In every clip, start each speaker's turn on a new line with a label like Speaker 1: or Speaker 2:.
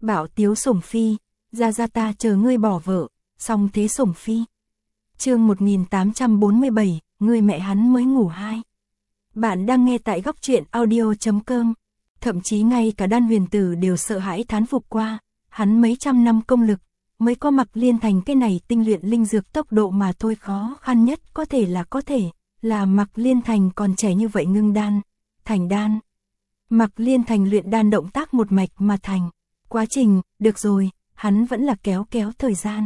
Speaker 1: Bảo Tiếu Sủng Phi, ra ta chờ ngươi bỏ vợ, xong thế Sủng Phi. Chương 1847, người mẹ hắn mới ngủ 2. Bạn đang nghe tại góc truyện audio.com. Thậm chí ngay cả Đan Huyền Tử đều sợ hãi thán phục qua, hắn mấy trăm năm công lực, mới có Mặc Liên Thành cái này tinh luyện linh dược tốc độ mà thôi, khó khăn nhất có thể là Mặc Liên Thành còn trẻ như vậy ngưng đan, thành đan. Mặc Liên Thành luyện đan động tác một mạch mà thành. Quá trình, được rồi, hắn vẫn là kéo thời gian.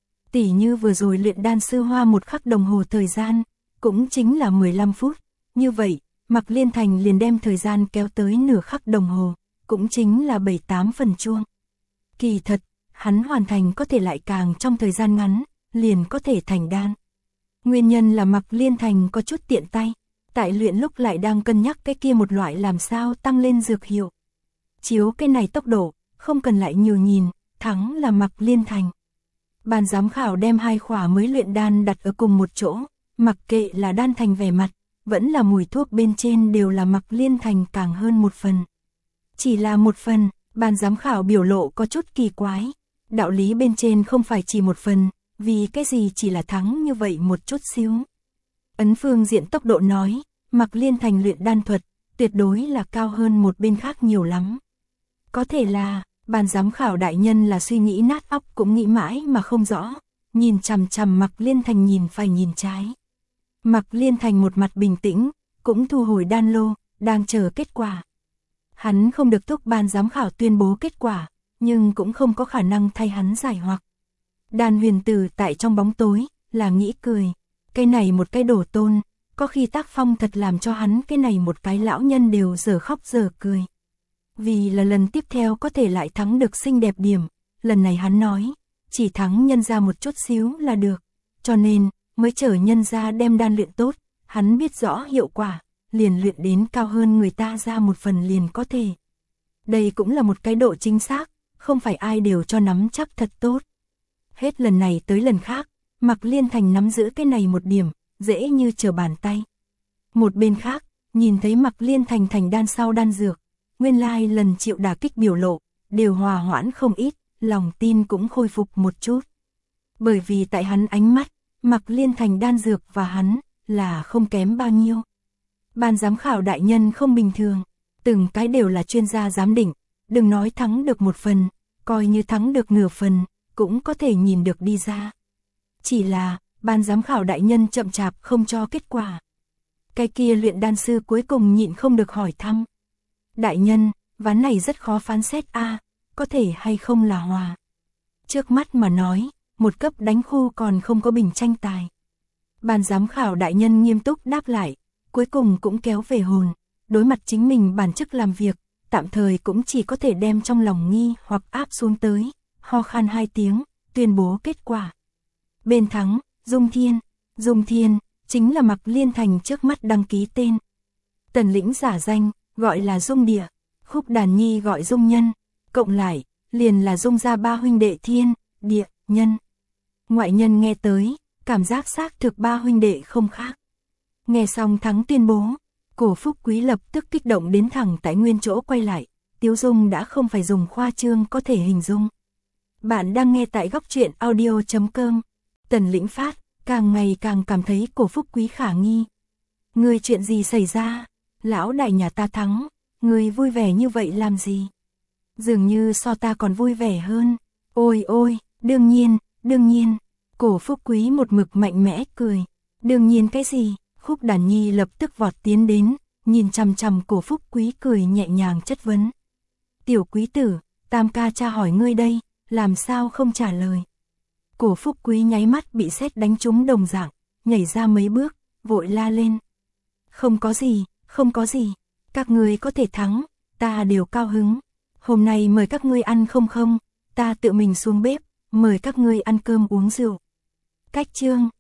Speaker 1: Tỉ như vừa rồi luyện đan sư hoa 1 khắc đồng hồ thời gian, cũng chính là 15 phút. Như vậy, Mặc Liên Thành liền đem thời gian kéo tới nửa khắc đồng hồ, cũng chính là 7-8 phần chuông. Kỳ thật, hắn hoàn thành có thể lại càng trong thời gian ngắn, liền có thể thành đan. Nguyên nhân là Mặc Liên Thành có chút tiện tay, tại luyện lúc lại đang cân nhắc cái kia một loại làm sao tăng lên dược hiệu. Chiếu cái này tốc độ, không cần lại nhiều nhìn, thắng là Mặc Liên Thành. Ban giám khảo đem 2 khỏa mới luyện đan đặt ở cùng một chỗ, mặc kệ là đan thành vẻ mặt, vẫn là mùi thuốc bên trên đều là Mặc Liên Thành càng hơn 1 phần. Chỉ là 1 phần, ban giám khảo biểu lộ có chút kỳ quái. Đạo lý bên trên không phải chỉ 1 phần, vì cái gì chỉ là thắng như vậy một chút xíu. Ấn phương diện tốc độ nói, Mặc Liên Thành luyện đan thuật, tuyệt đối là cao hơn một bên khác nhiều lắm. Có thể là, ban giám khảo đại nhân là suy nghĩ nát óc cũng nghĩ mãi mà không rõ, nhìn chằm chằm Mặc Liên Thành nhìn phải nhìn trái. Mặc Liên Thành một mặt bình tĩnh, cũng thu hồi đan lô, đang chờ kết quả. Hắn không được thúc ban giám khảo tuyên bố kết quả, nhưng cũng không có khả năng thay hắn giải hoặc. Đan Huyền Tử tại trong bóng tối, là nghĩ cười. Cái này một cái đổ tôn, có khi tác phong thật làm cho hắn cái này một cái lão nhân đều giờ khóc giờ cười. Vì là lần tiếp theo có thể lại thắng được xinh đẹp điểm, lần này hắn nói, chỉ thắng nhân ra một chút xíu là được, cho nên, mới chở nhân ra đem đan luyện tốt, hắn biết rõ hiệu quả, liền luyện đến cao hơn người ta ra 1 phần liền có thể. Đây cũng là một cái độ chính xác, không phải ai đều cho nắm chắc thật tốt. Hết lần này tới lần khác, Mặc Liên Thành nắm giữ cái này một điểm, dễ như trở bàn tay. Một bên khác, nhìn thấy Mặc Liên Thành thành đan sau đan dược, nguyên lai lần chịu đả kích biểu lộ, đều hòa hoãn không ít, lòng tin cũng khôi phục một chút. Bởi vì tại hắn ánh mắt, Mặc Liên Thành đan dược và hắn, là không kém bao nhiêu. Ban giám khảo đại nhân không bình thường, từng cái đều là chuyên gia giám định, đừng nói thắng được 1 phần, coi như thắng được nửa phần, cũng có thể nhìn được đi ra. Chỉ là, ban giám khảo đại nhân chậm chạp không cho kết quả. Cái kia luyện đan sư cuối cùng nhịn không được hỏi thăm. Đại nhân, ván này rất khó phán xét a, có thể hay không là hòa. Trước mắt mà nói, 1 cấp đánh khu còn không có bình tranh tài. Ban giám khảo đại nhân nghiêm túc đáp lại, cuối cùng cũng kéo về hồn, đối mặt chính mình bản chức làm việc, tạm thời cũng chỉ có thể đem trong lòng nghi hoặc áp xuống tới, ho khan 2 tiếng, tuyên bố kết quả. Bên thắng, Dung Thiên, chính là Mặc Liên Thành trước mắt đăng ký tên. Tần lĩnh giả danh, gọi là Dung Địa, Khúc Đàn Nhi gọi Dung Nhân, cộng lại, liền là Dung gia 3 huynh đệ Thiên, Địa, Nhân. Ngoại nhân nghe tới, cảm giác xác thực 3 huynh đệ không khác. Nghe xong thắng tuyên bố, Cổ Phúc Quý lập tức kích động đến thẳng tại nguyên chỗ quay lại, Tiếu Dung đã không phải dùng khoa trương có thể hình dung. Bạn đang nghe tại góc truyện audio.com. Tần Lĩnh Phát, càng ngày càng cảm thấy Cổ Phúc Quý khả nghi. Người chuyện gì xảy ra? Lão đại nhà ta thắng, người vui vẻ như vậy làm gì? Dường như so ta còn vui vẻ hơn. Ôi, đương nhiên, Cổ Phúc Quý một mực mạnh mẽ cười. Đương nhiên cái gì? Khúc Đàn Nhi lập tức vọt tiến đến, nhìn chằm chằm Cổ Phúc Quý cười nhẹ nhàng chất vấn. Tiểu quý tử, Tam ca cha hỏi ngươi đây, làm sao không trả lời? Cổ Phúc Quý nháy mắt bị sét đánh trúng đồng dạng, nhảy ra mấy bước, vội la lên. Không có gì, các ngươi có thể thắng, ta đều cao hứng. Hôm nay mời các ngươi ăn không, ta tự mình xuống bếp, mời các ngươi ăn cơm uống rượu. Cách chương